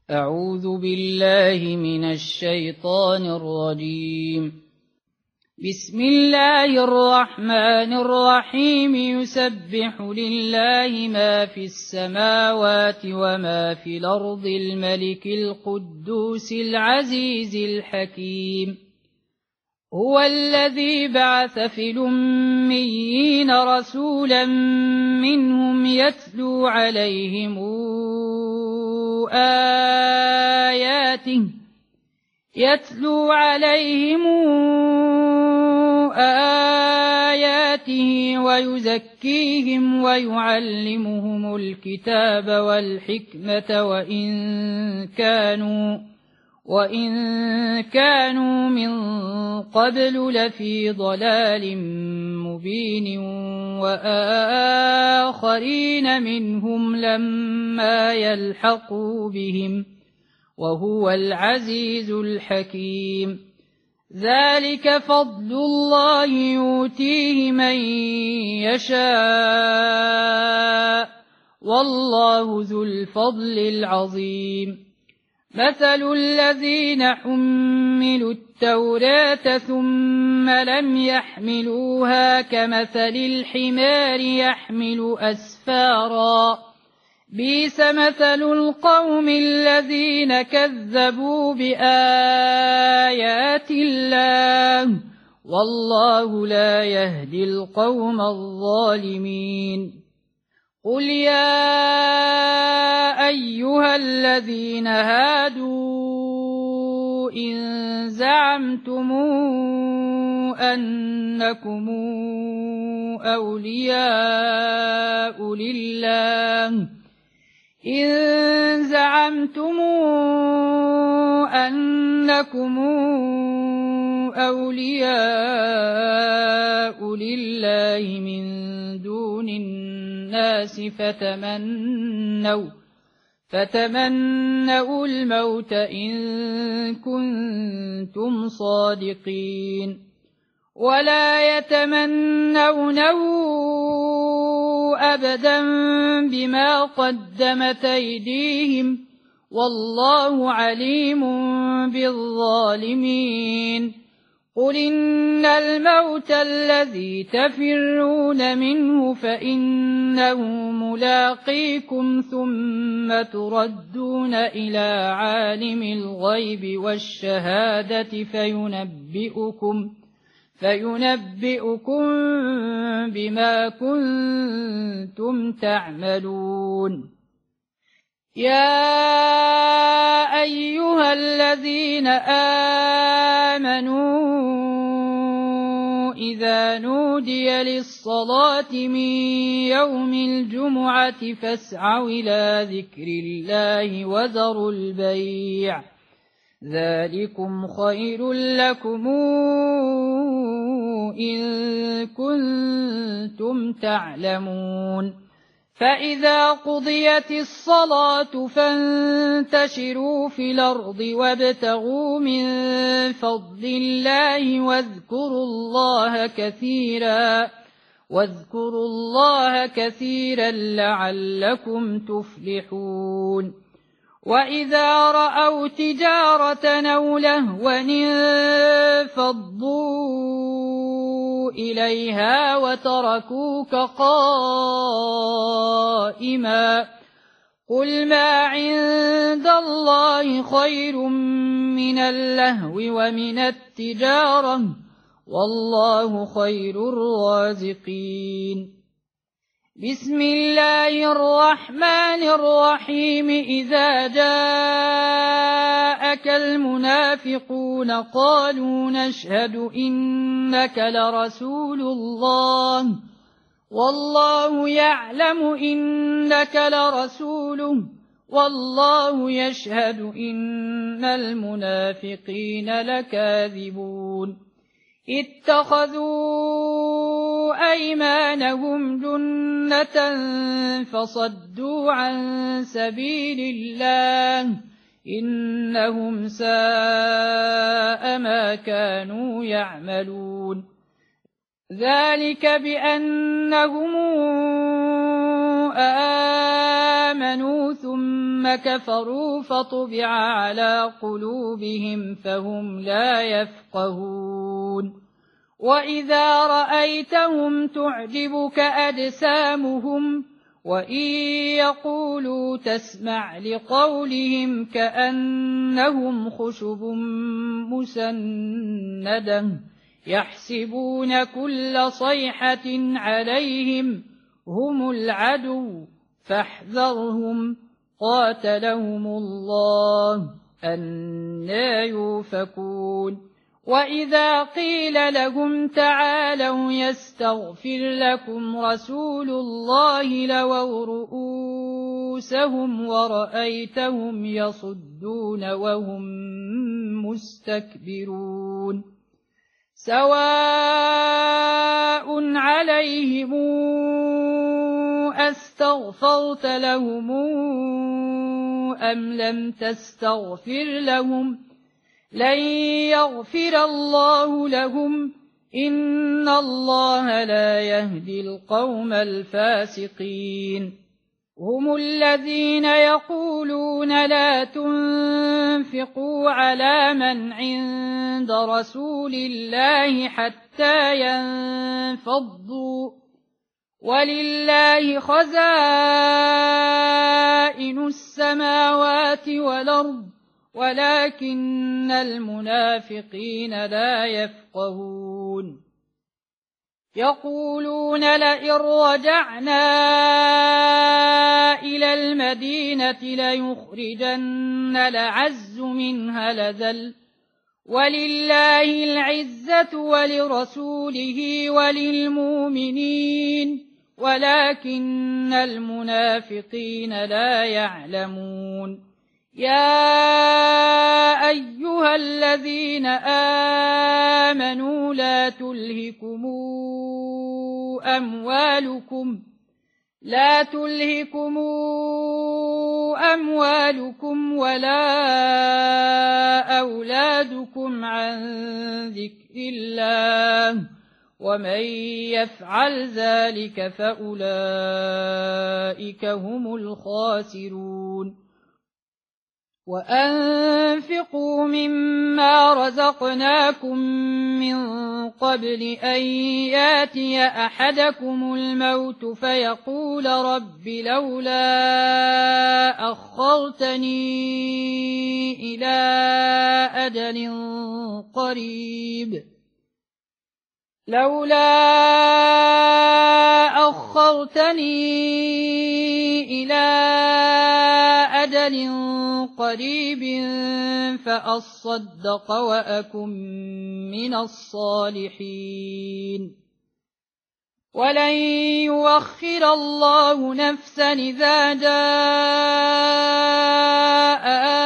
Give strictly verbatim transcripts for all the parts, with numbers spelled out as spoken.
أعوذ بالله من الشيطان الرجيم. بسم الله الرحمن الرحيم. يسبح لله ما في السماوات وما في الأرض الملك القدوس العزيز الحكيم. هو الذي بعث في الأميين رسولا منهم يتلو عليهم آياته يتلو عليهم آياته ويزكيهم ويعلمهم الكتاب والحكمة وإن كانوا وإن كانوا من قبل لفي ضلال مبين وآخرين منهم لما يلحقوا بهم وهو العزيز الحكيم. ذلك فضل الله يؤتيه من يشاء والله ذو الفضل العظيم. مثل الذين حملوا التوراة ثم لم يحملوها كمثل الحمار يحمل أسفارا بئس مثل القوم الذين كذبوا بآيات الله والله لا يهدي القوم الظالمين. قل يا أيها الذين هادوا إن زعمتم أنكم أولياء لله إن زعمتم أنكم أولياء لله من دون الناس فتمنوا فتمنوا الموت إن كنتم صادقين ولا يتمنونه أبدا بما قدمت أيديهم والله عليم بالظالمين. قل إن الموت الذي تفرون منه فإنه ملاقيكم ثم تردون إلى عالم الغيب والشهادة فينبئكم فينبئكم بما كنتم تعملون. يا أيها الذين آمنوا إذا نودي للصلاة من يوم الجمعة فاسعوا إلى ذكر الله وذروا البيع ذلكم خير لكم إن كنتم تعلمون. فإذا قضيت الصلاة فانتشروا في الأرض وابتغوا من فضل الله واذكروا الله كثيرا واذكروا الله كثيرا لعلكم تفلحون. وإذا رأوا تجارة أو لهوا انفضوا إليها وتركوك قائما قل ما عند الله خير من اللهو ومن التجارة والله خير الرازقين. بسم الله الرحمن الرحيم. إذا جاءك المنافقون قالوا نشهد إنك لرسول الله والله يعلم إنك لرسوله والله يشهد إن المنافقين لكاذبون. اتخذوا أيمانهم جنة فصدوا عن سبيل الله إنهم ساء ما كانوا يعملون. ذلك بأنهم آمنوا ثم ثم كفروا فطبع على قلوبهم فهم لا يفقهون وإذا رأيتهم تعجبك أجسامهم وإن يقولوا تسمع لقولهم كأنهم خشب مسندة يحسبون كل صيحة عليهم هم العدو فاحذرهم قاتلهم الله أنى يؤفكون وإذا قيل لهم تعالوا يستغفر لكم رسول الله لووا رؤوسهم ورأيتهم يصدون وهم مستكبرون سواء عليهم أستغفرت لهم أم لم تستغفر لهم لن يغفر الله لهم إن الله لا يهدي القوم الفاسقين هم الذين يقولون لا تنفقوا على من عند رسول الله حتى ينفضوا ولله خزائن السماوات والأرض ولكن المنافقين لا يفقهون يقولون لئن رجعنا إلى المدينة ليخرجن الأعز منها الأذل ولله العزة ولرسوله وللمؤمنين ولكن المنافقين لا يعلمون يا أيها الذين آمنوا لا تلهكم أموالكم لا تلهكم أموالكم ولا أولادكم عن ذكر الله ومن يفعل ذلك فأولئك هم الخاسرون وأنفقوا مما رزقناكم من قبل أن ياتي أحدكم الموت فيقول رب لولا أخرتني إلى أجل قريب لولا أخرتني إلى أجل قريب فأصدق وأكن من الصالحين ولن يؤخر الله نفسا إذا جاء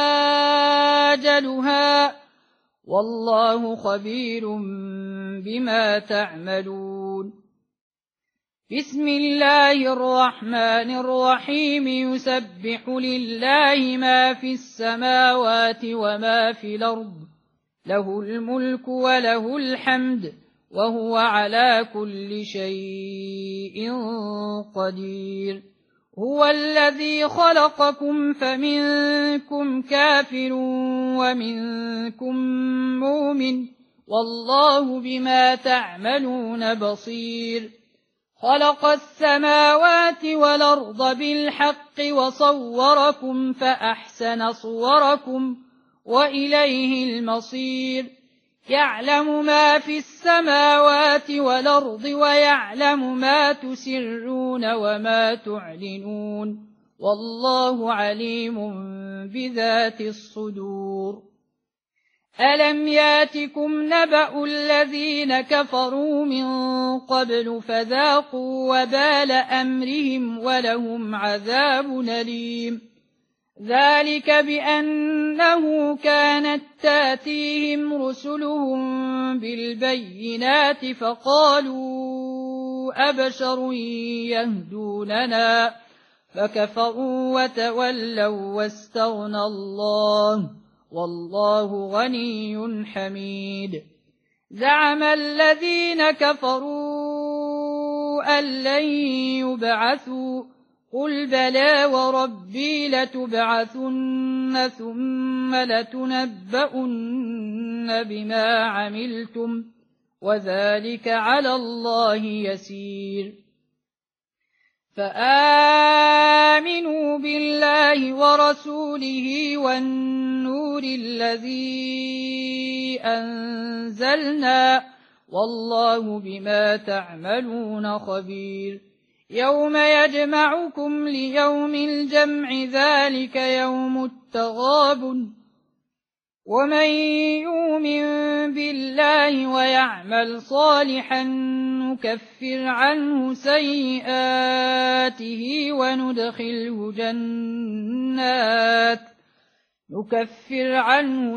أجلها والله خبير بما تعملون بسم الله الرحمن الرحيم يسبح لله ما في السماوات وما في الأرض له الملك وله الحمد وهو على كل شيء قدير هو الذي خلقكم فمنكم كافر ومنكم مؤمن والله بما تعملون بصير خلق السماوات والأرض بالحق وصوركم فأحسن صوركم وإليه المصير يعلم ما في السماوات والأرض ويعلم ما تسرون وما تعلنون والله عليم بذات الصدور ألم ياتكم نبأ الذين كفروا من قبل فذاقوا وبال أمرهم ولهم عذاب أليم ذلك بأنه كانت تاتيهم رسلهم بالبينات فقالوا أبشر يهدوننا فكفروا وتولوا واستغنى الله والله غني حميد زعم الذين كفروا أن لن يبعثوا قل بلى وربي لتبعثن ثم لتنبؤن بما عملتم وذلك على الله يسير فآمنوا بالله ورسوله والنور الذي أنزلنا والله بما تعملون خبير يوم يجمعكم ليوم الجمع ذلك يوم التغابن ومن يؤمن بالله ويعمل صالحا نكفر عنه سيئاته وندخله جنات نكفر عنه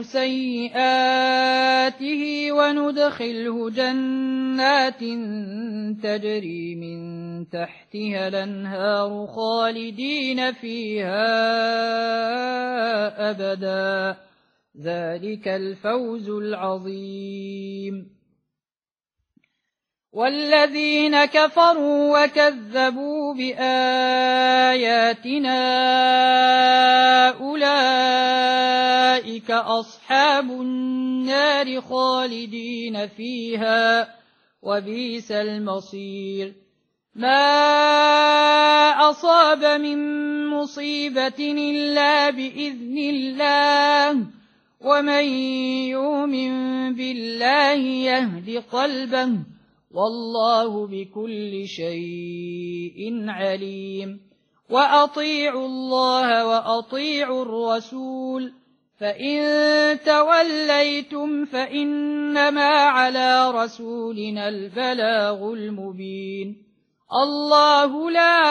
سيئاته وندخله جنات تجري من تحتها الأنهار خالدين فيها أبدا ذلك الفوز العظيم والذين كفروا وكذبوا بآياتنا أولئك أصحاب النار خالدين فيها وبئس المصير ما أصاب من مصيبة إلا بإذن الله ومن يؤمن بالله يهد قلبه والله بكل شيء عليم وأطيعوا الله وأطيعوا الرسول فإن توليتم فإنما على رسولنا البلاغ المبين الله لا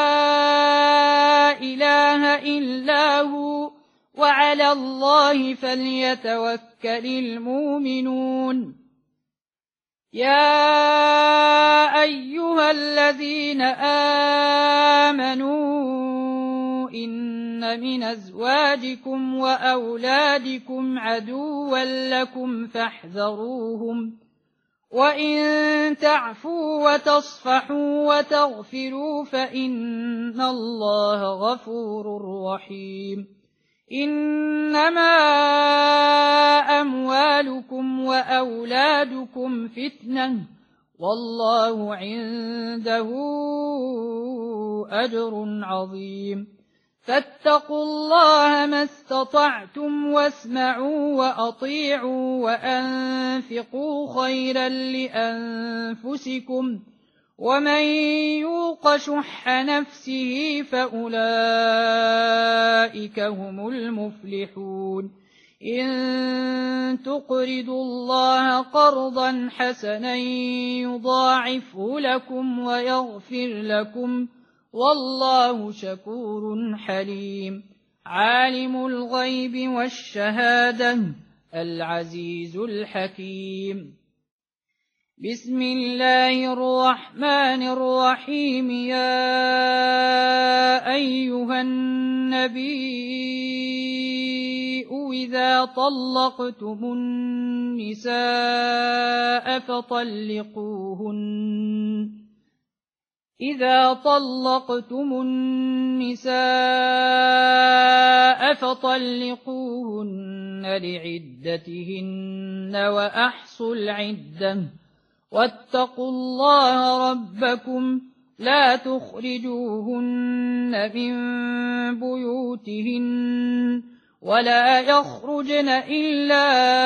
إله إلا هو وعلى الله فليتوكل المؤمنون يا أيها الذين آمنوا إن من أزواجكم وأولادكم عدوا لكم فاحذروهم وإن تعفوا وتصفحوا وتغفروا فإن الله غفور رحيم إنما أموالكم وأولادكم فتنة والله عنده أجر عظيم فاتقوا الله ما استطعتم واسمعوا وأطيعوا وأنفقوا خيرا لأنفسكم ومن يوق شح نفسه فأولئك هم المفلحون إن تقرضوا الله قرضا حسنا يضاعفه لكم ويغفر لكم والله شكور حليم عالم الغيب والشهادة العزيز الحكيم بسم الله الرحمن الرحيم يا أيها النبي إذا طلقتم النساء فطلقوهن إذا طلقتم النساء فطلقوهن لعدتهن وأحصوا العدة واتقوا الله ربكم لا تخرجوهن من بيوتهن ولا يخرجن إلا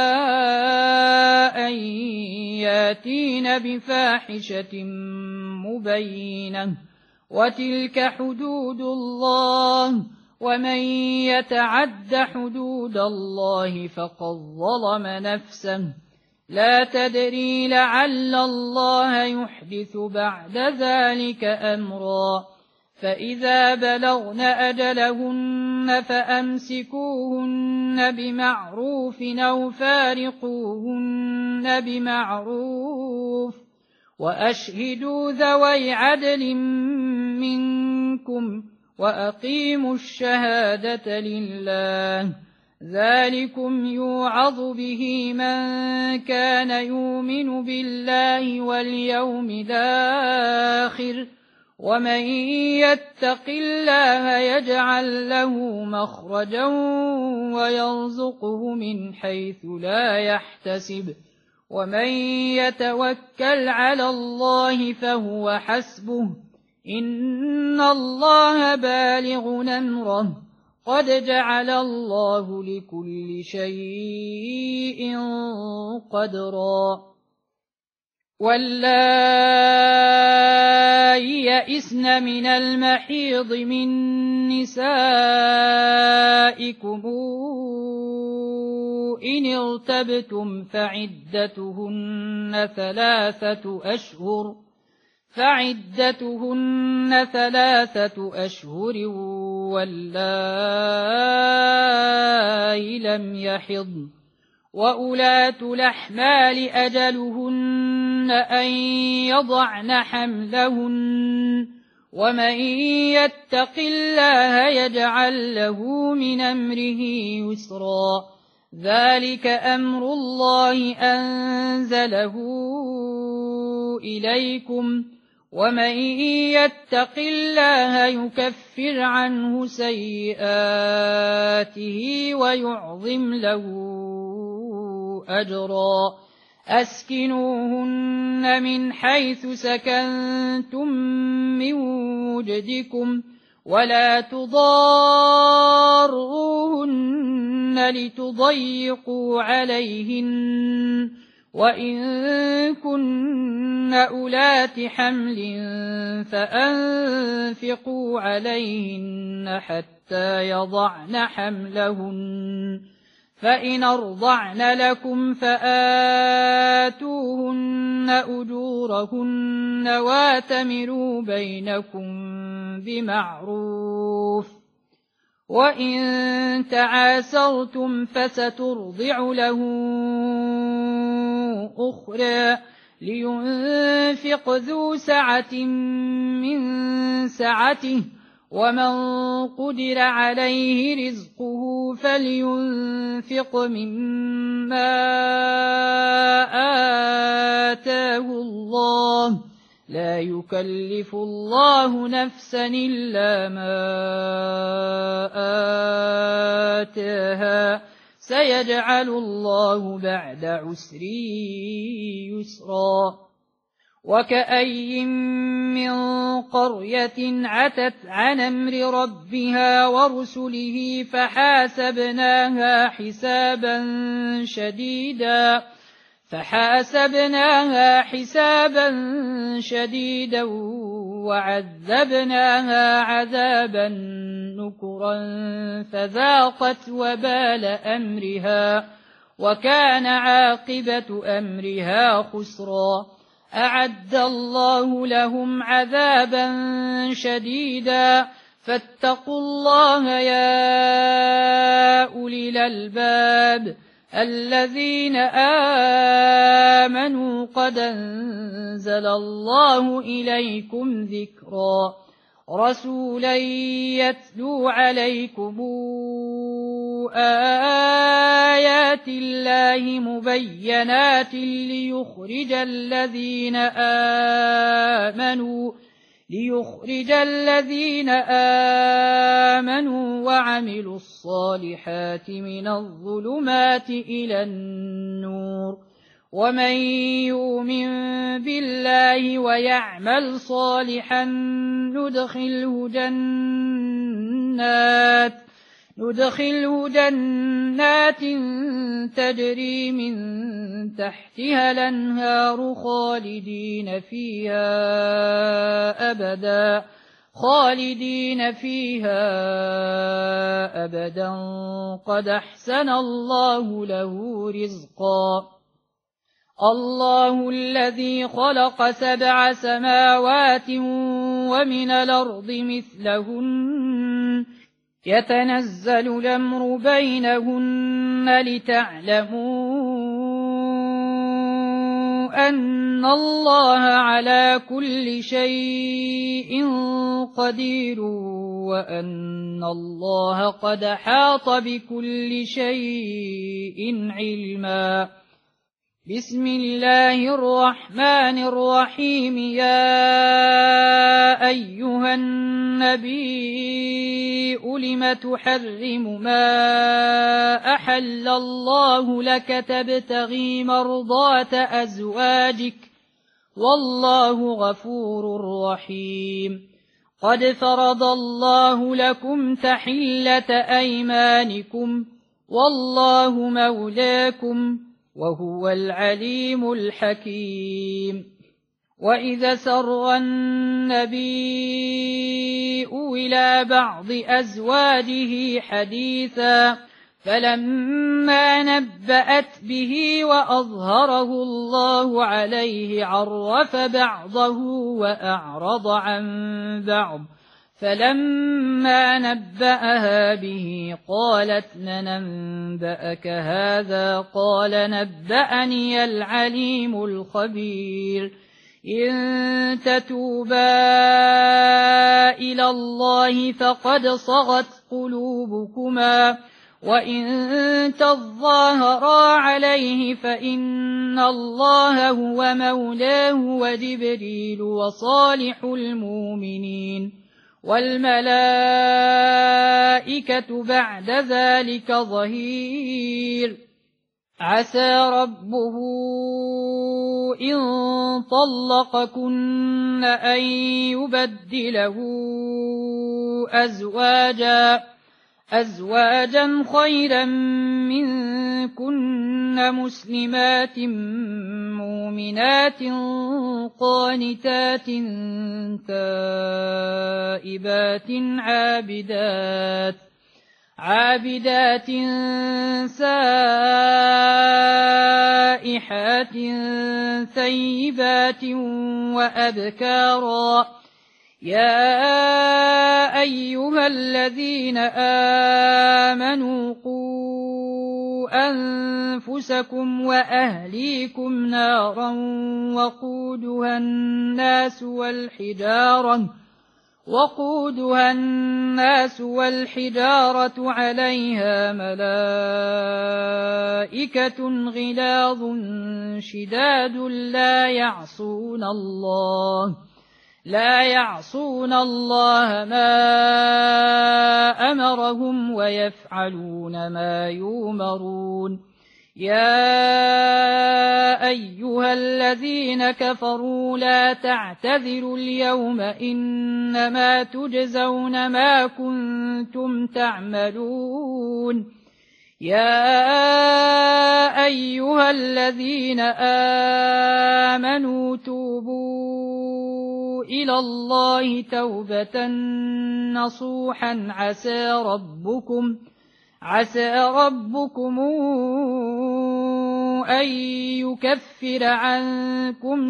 أن ياتين بفاحشة مبينة وتلك حدود الله ومن يتعد حدود الله فقد ظلم نفسه لا تدري لعل الله يحدث بعد ذلك أمرا فإذا بلغن أجلهن فأمسكوهن بمعروف أو فارقوهن بمعروف وأشهدوا ذوي عدل منكم وأقيموا الشهادة لله ذلكم يوعظ به من كان يؤمن بالله واليوم الآخر ومن يتق الله يجعل له مخرجا ويرزقه من حيث لا يحتسب ومن يتوكل على الله فهو حسبه إن الله بالغ أمره قد جعل الله لكل شيء قدرا واللائي يئسن من المحيض من نسائكم إن ارتبتم فعدتهن ثلاثة أشهر فعدتهن ثلاثة أشهر واللائي لم يحضن وأولاة الأحمال أجلهن أن يضعن حملهن ومن يتق الله يجعل له من أمره يسرا ذلك أمر الله أنزله إليكم ومن يتق الله يكفر عنه سيئاته ويعظم له أجرا أسكنوهن من حيث سكنتم من وجدكم ولا تضاروهن لتضيقوا عليهن وإن كن أولات حمل فأنفقوا عليهن حتى يضعن حملهن فإن أرضعن لكم فآتوهن أجورهن واتمروا بينكم بمعروف وإن تعاسرتم فسترضع له أخرى لينفق ذو سعة من سعته ومن قدر عليه رزقه فلينفق مما آتاه الله لا يكلف الله نفسا إلا ما آتاها سيجعل الله بعد عسر يسرا وكأي من قرية عتت عن أمر ربها ورسله فحاسبناها حسابا شديدا فحاسبناها حسابا شديدا وعذبناها عذابا نكرا فذاقت وبال أمرها وكان عاقبة أمرها خسرا أعد الله لهم عذابا شديدا فاتقوا الله يا أولي الألباب الذين آمنوا قد أنزل الله إليكم ذكرا رسولا يتلو عليكم آيات الله مبينات ليخرج الذين آمنوا ليخرج الذين آمنوا وعملوا الصالحات من الظلمات إلى النور ومن يؤمن بالله ويعمل صالحا ندخله جنات ندخله جنات تجري من تحتها الأنهار خالدين فيها أبدا خالدين فيها أبدا قد أحسن الله له رزقا الله الذي خلق سبع سماوات ومن الأرض مثلهن يتنزل الأمر بينهن لتعلموا أن الله على كل شيء قدير وأن الله قد حاط بكل شيء علما بسم الله الرحمن الرحيم. يا أيها النبي لم تحرم ما أحل الله لك تبتغي مرضات أزواجك والله غفور رحيم. قد فرض الله لكم تحلة أيمانكم والله مولاكم وهو العليم الحكيم. وإذا سر النبي إلى بعض أزواجه حديثا فلما نبأت به وأظهره الله عليه عرف بعضه وأعرض عن بعض، فلما نبأها به قالت من أنبأك هذا؟ قال نبأني العليم الخبير. إن تتوبا إلى الله فقد صغت قلوبكما وإن تظاهرا عليه فإن الله هو مولاه وجبريل وصالح المؤمنين والملائكة بعد ذلك ظهير. عسى ربه إن طلقكن أن يبدله أزواجا أزواجا خيرا منكن مسلمات مؤمنات قانتات تائبات عابدات عابدات سائحات ثيبات وأبكارا. يا أيها الذين آمنوا قوا أنفسكم وأهليكم نارا وقودها الناس والحجارة وقودها الناس والحجارة عليها ملائكة غلاظ شداد لا يعصون الله لا يعصون الله ما أمرهم ويفعلون ما يؤمرون. يا أيها الذين كفروا لا تعتذروا اليوم إنما تجزون ما كنتم تعملون. يا أيها الذين آمنوا توبوا إلى الله توبة نصوحا عسى ربكم عسى ربكم أن يكفر عنكم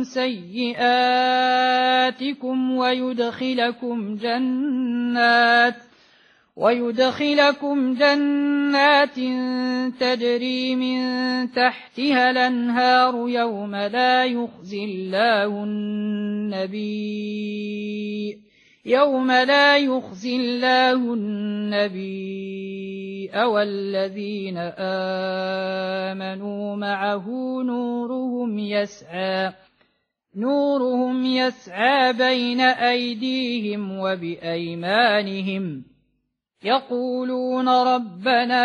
سيئاتكم ويدخلكم جنات ويدخلكم جنات تجري من تحتها الأنهار يوم لا يخزي الله النبي يوم لا يخزي الله النبي والذين آمنوا معه نورهم يسعى نورهم يسعى بين أيديهم وبأيمانهم يقولون ربنا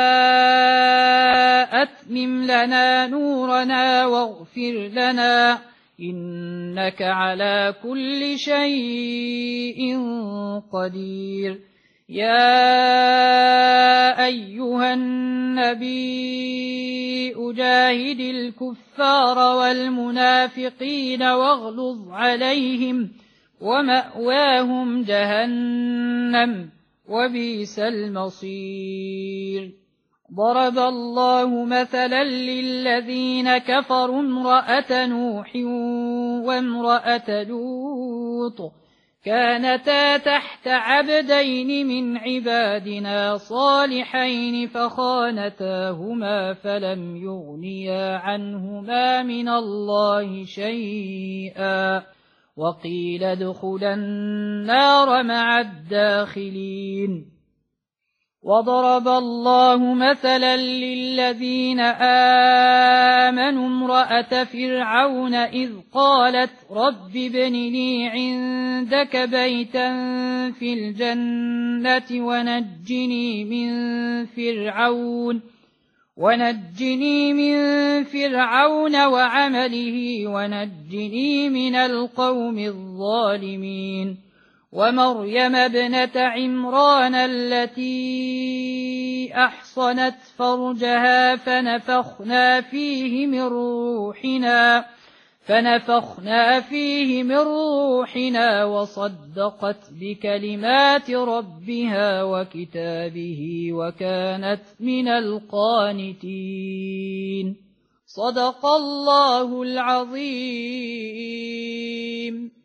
أتمم لنا نورنا واغفر لنا إنك على كل شيء قدير. يا أيها النبي أجاهد الكفار والمنافقين واغلظ عليهم ومأواهم جهنم وبئس المصير. ضرب الله مثلا للذين كفروا امرأة نوح وامرأة لوط كانتا تحت عبدين من عبادنا صالحين فخانتاهما فلم يغنيا عنهما من الله شيئا وقيل ادخلا النار مع الداخلين. وضرب الله مثلا للذين آمنوا امرأة فرعون إذ قالت رب ابن لي عندك بيتا في الجنة ونجني من فرعون ونجني من فرعون وعمله ونجني من القوم الظالمين ومريم ابنة عمران التي أحصنت فرجها فنفخنا فيه من روحنا فنفخنا فيه من روحنا وصدقت بكلمات ربها وكتابه وكانت من القانتين. صدق الله العظيم.